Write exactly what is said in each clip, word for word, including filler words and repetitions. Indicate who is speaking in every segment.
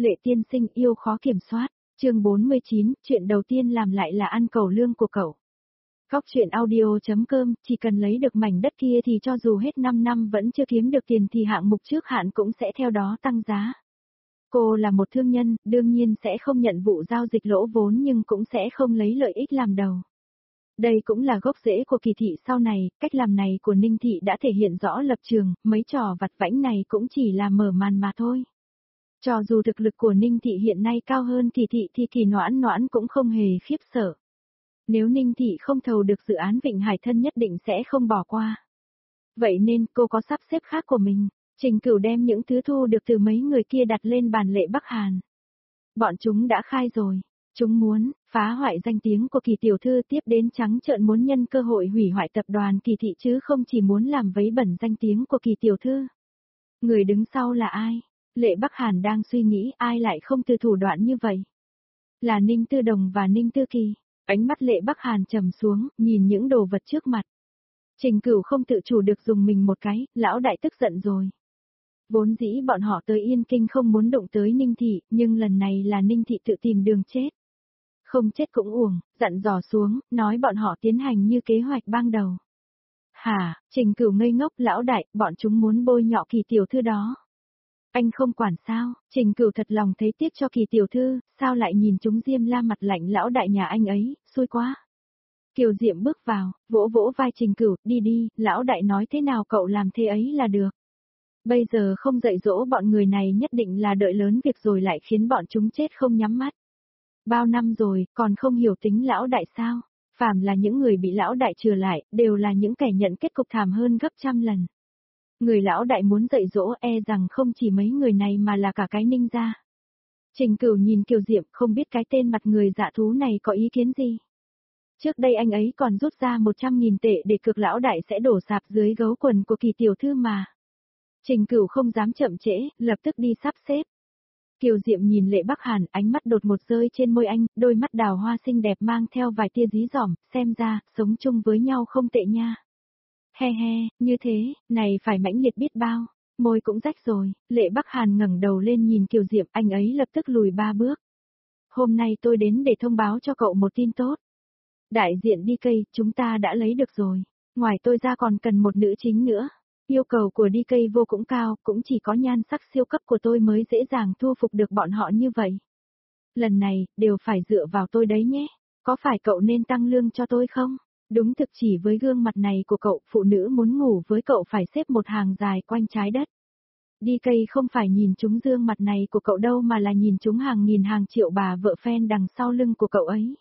Speaker 1: Lệ tiên sinh yêu khó kiểm soát, chương bốn mươi chín, chuyện đầu tiên làm lại là ăn cầu lương của cậu. Góc chuyện audio.com, chỉ cần lấy được mảnh đất kia thì cho dù hết năm năm vẫn chưa kiếm được tiền thì hạng mục trước hạn cũng sẽ theo đó tăng giá. Cô là một thương nhân, đương nhiên sẽ không nhận vụ giao dịch lỗ vốn nhưng cũng sẽ không lấy lợi ích làm đầu. Đây cũng là gốc rễ của Kỳ thị sau này, cách làm này của Ninh Thị đã thể hiện rõ lập trường, mấy trò vặt vãnh này cũng chỉ là mở màn mà thôi. Cho dù thực lực của Ninh Thị hiện nay cao hơn Kỳ thị thì Kỳ Noãn Noãn cũng không hề khiếp sợ. Nếu Ninh Thị không thầu được dự án Vịnh Hải Thân nhất định sẽ không bỏ qua. Vậy nên cô có sắp xếp khác của mình. Trình Cửu đem những thứ thu được từ mấy người kia đặt lên bàn Lệ Bắc Hàn. Bọn chúng đã khai rồi. Chúng muốn phá hoại danh tiếng của Kỳ tiểu thư, tiếp đến trắng trợn muốn nhân cơ hội hủy hoại tập đoàn Kỳ thị chứ không chỉ muốn làm vấy bẩn danh tiếng của Kỳ tiểu thư. Người đứng sau là ai? Lệ Bắc Hàn đang suy nghĩ ai lại không từ thủ đoạn như vậy. Là Ninh Tư Đồng và Ninh Tư Kỳ. Ánh mắt Lệ Bắc Hàn trầm xuống, nhìn những đồ vật trước mặt. Trình Cửu không tự chủ được dùng mình một cái, lão đại tức giận rồi. Vốn dĩ bọn họ tới Yên Kinh không muốn động tới Ninh Thị, nhưng lần này là Ninh Thị tự tìm đường chết. Không chết cũng uổng, dặn dò xuống, nói bọn họ tiến hành như kế hoạch ban đầu. Hả, Trình Cửu ngây ngốc, lão đại, bọn chúng muốn bôi nhọ Kỳ tiểu thư đó. Anh không quản sao? Trình Cửu thật lòng thấy tiếc cho Kỳ tiểu thư, sao lại nhìn chúng Diêm La mặt lạnh lão đại nhà anh ấy, xui quá. Kiều Diệm bước vào, vỗ vỗ vai Trình Cửu, đi đi, lão đại nói thế nào cậu làm thế ấy là được. Bây giờ không dạy dỗ bọn người này nhất định là đợi lớn việc rồi lại khiến bọn chúng chết không nhắm mắt. Bao năm rồi, còn không hiểu tính lão đại sao? Phàm là những người bị lão đại trừ lại, đều là những kẻ nhận kết cục thảm hơn gấp trăm lần. Người lão đại muốn dạy dỗ e rằng không chỉ mấy người này mà là cả cái Ninh gia. Trình Cửu nhìn Kiều Diệm không biết cái tên mặt người dạ thú này có ý kiến gì. Trước đây anh ấy còn rút ra một trăm nghìn tệ để cược lão đại sẽ đổ sạp dưới gấu quần của Kỳ tiểu thư mà. Trình Cửu không dám chậm trễ, lập tức đi sắp xếp. Kiều Diệm nhìn Lệ Bắc Hàn, ánh mắt đột một rơi trên môi anh, đôi mắt đào hoa xinh đẹp mang theo vài tia dí dỏm, xem ra, sống chung với nhau không tệ nha. He he, như thế, này phải mãnh liệt biết bao, môi cũng rách rồi, Lệ Bắc Hàn ngẩng đầu lên nhìn Kiều Diệm, anh ấy lập tức lùi ba bước. Hôm nay tôi đến để thông báo cho cậu một tin tốt. Đại diện đi cây, chúng ta đã lấy được rồi, ngoài tôi ra còn cần một nữ chính nữa. Yêu cầu của đi cây vô cũng cao, cũng chỉ có nhan sắc siêu cấp của tôi mới dễ dàng thu phục được bọn họ như vậy. Lần này, đều phải dựa vào tôi đấy nhé, có phải cậu nên tăng lương cho tôi không? Đúng thực chỉ với gương mặt này của cậu, phụ nữ muốn ngủ với cậu phải xếp một hàng dài quanh trái đất. Đi cây không phải nhìn chúng gương mặt này của cậu đâu mà là nhìn chúng hàng nghìn hàng triệu bà vợ fan đằng sau lưng của cậu ấy.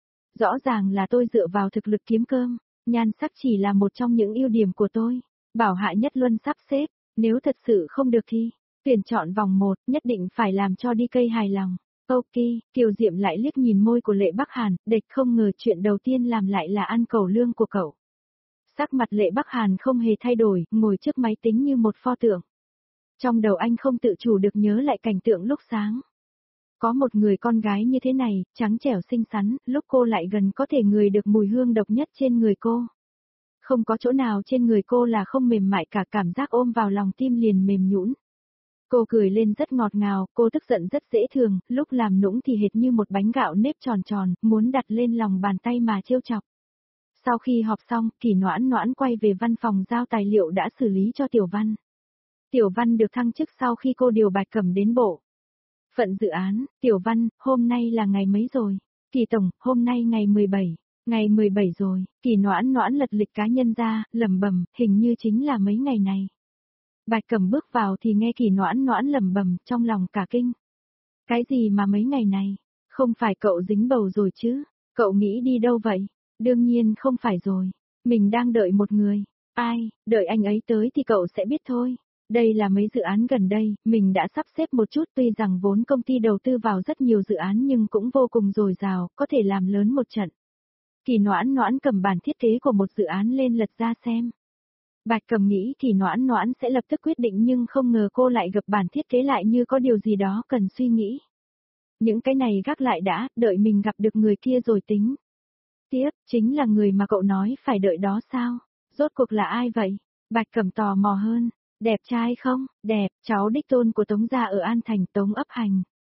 Speaker 1: Rõ ràng là tôi dựa vào thực lực kiếm cơm, nhan sắc chỉ là một trong những ưu điểm của tôi. Bảo Hạ Nhất Luân sắp xếp, nếu thật sự không được thì, tuyển chọn vòng một, nhất định phải làm cho đi cây hài lòng. Ok, Kiều Diệm lại liếc nhìn môi của Lệ Bắc Hàn, địch không ngờ chuyện đầu tiên làm lại là ăn cầu lương của cậu. Sắc mặt Lệ Bắc Hàn không hề thay đổi, ngồi trước máy tính như một pho tượng. Trong đầu anh không tự chủ được nhớ lại cảnh tượng lúc sáng. Có một người con gái như thế này, trắng trẻo xinh xắn, lúc cô lại gần có thể ngửi được mùi hương độc nhất trên người cô. Không có chỗ nào trên người cô là không mềm mại cả, cảm giác ôm vào lòng tim liền mềm nhũn. Cô cười lên rất ngọt ngào, cô tức giận rất dễ thương, lúc làm nũng thì hệt như một bánh gạo nếp tròn tròn, muốn đặt lên lòng bàn tay mà trêu chọc. Sau khi họp xong, Kỳ Noãn Noãn quay về văn phòng giao tài liệu đã xử lý cho Tiểu Văn. Tiểu Văn được thăng chức sau khi cô điều Bạch Cẩm đến bộ phận dự án. Tiểu Văn, hôm nay là ngày mấy rồi? Kỳ Tổng, hôm nay ngày mười bảy. Ngày mười bảy rồi, Kỳ Noãn Noãn lật lịch cá nhân ra, lẩm bẩm, hình như chính là mấy ngày này. Bạch Cẩm bước vào thì nghe Kỳ Noãn Noãn lẩm bẩm, trong lòng cả kinh. Cái gì mà mấy ngày này? Không phải cậu dính bầu rồi chứ? Cậu nghĩ đi đâu vậy? Đương nhiên không phải rồi. Mình đang đợi một người. Ai, đợi anh ấy tới thì cậu sẽ biết thôi. Đây là mấy dự án gần đây, mình đã sắp xếp một chút, tuy rằng vốn công ty đầu tư vào rất nhiều dự án nhưng cũng vô cùng dồi dào, có thể làm lớn một trận. Kỳ Noãn Noãn cầm bản thiết kế của một dự án lên lật ra xem. Bạch Cẩm nghĩ Kỳ Noãn Noãn sẽ lập tức quyết định nhưng không ngờ cô lại gập bản thiết kế lại như có điều gì đó cần suy nghĩ. Những cái này gác lại đã, đợi mình gặp được người kia rồi tính. Tiếp, chính là người mà cậu nói phải đợi đó sao? Rốt cuộc là ai vậy? Bạch Cẩm tò mò hơn. Đẹp trai không? Đẹp, cháu đích tôn của Tống gia ở An Thành, Tống Ấp Hành.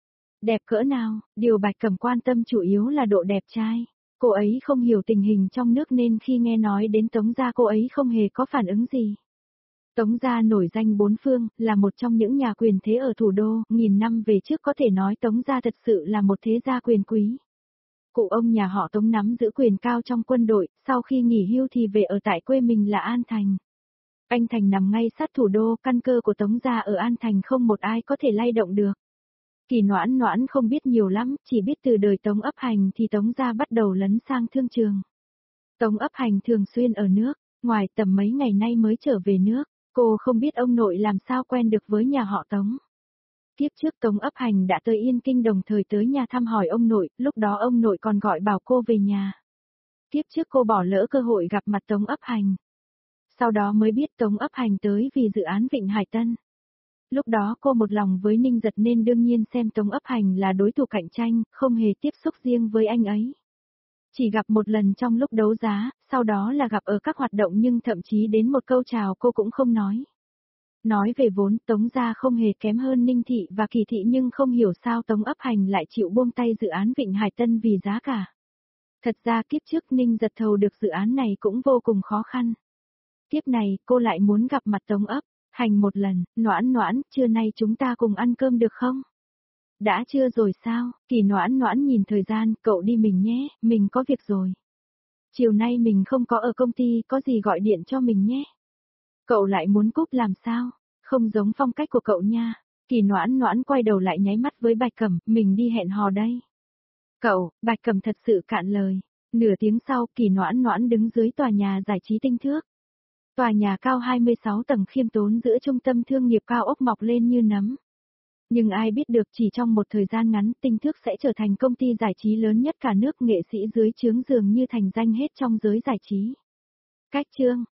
Speaker 1: Đẹp cỡ nào, điều Bạch Cẩm quan tâm chủ yếu là độ đẹp trai. Cô ấy không hiểu tình hình trong nước nên khi nghe nói đến Tống gia cô ấy không hề có phản ứng gì. Tống gia nổi danh bốn phương, là một trong những nhà quyền thế ở thủ đô, nghìn năm về trước có thể nói Tống gia thật sự là một thế gia quyền quý. Cụ ông nhà họ Tống nắm giữ quyền cao trong quân đội, sau khi nghỉ hưu thì về ở tại quê mình là An Thành. Anh Thành nằm ngay sát thủ đô, căn cơ của Tống gia ở An Thành không một ai có thể lay động được. Kỳ Noãn Noãn không biết nhiều lắm, chỉ biết từ đời Tống Ấp Hành thì Tống gia bắt đầu lấn sang thương trường. Tống Ấp Hành thường xuyên ở nước, ngoài tầm mấy ngày nay mới trở về nước, cô không biết ông nội làm sao quen được với nhà họ Tống. Kiếp trước Tống Ấp Hành đã tới Yên Kinh đồng thời tới nhà thăm hỏi ông nội, lúc đó ông nội còn gọi bảo cô về nhà. Kiếp trước cô bỏ lỡ cơ hội gặp mặt Tống Ấp Hành. Sau đó mới biết Tống Ấp Hành tới vì dự án Vịnh Hải Tân. Lúc đó cô một lòng với Ninh Giật nên đương nhiên xem Tống Ấp Hành là đối thủ cạnh tranh, không hề tiếp xúc riêng với anh ấy. Chỉ gặp một lần trong lúc đấu giá, sau đó là gặp ở các hoạt động nhưng thậm chí đến một câu chào cô cũng không nói. Nói về vốn, Tống gia không hề kém hơn Ninh Thị và Kỳ Thị nhưng không hiểu sao Tống Ấp Hành lại chịu buông tay dự án Vịnh Hải Tân vì giá cả. Thật ra kiếp trước Ninh Giật thầu được dự án này cũng vô cùng khó khăn. Kiếp này, cô lại muốn gặp mặt Tống Ấp Hành một lần. Noãn Noãn, trưa nay chúng ta cùng ăn cơm được không? Đã trưa rồi sao? Kỳ Noãn Noãn nhìn thời gian, cậu đi mình nhé, mình có việc rồi. Chiều nay mình không có ở công ty, có gì gọi điện cho mình nhé. Cậu lại muốn cúp làm sao? Không giống phong cách của cậu nha. Kỳ Noãn Noãn quay đầu lại nháy mắt với Bạch Cẩm, mình đi hẹn hò đây. Cậu, Bạch Cẩm thật sự cạn lời. Nửa tiếng sau, Kỳ Noãn Noãn đứng dưới tòa nhà giải trí Tinh Thước. Tòa nhà cao hai mươi sáu tầng khiêm tốn giữa trung tâm thương nghiệp cao ốc mọc lên như nấm. Nhưng ai biết được chỉ trong một thời gian ngắn Tinh Thước sẽ trở thành công ty giải trí lớn nhất cả nước, nghệ sĩ dưới trướng dường như thành danh hết trong giới giải trí. Cách chương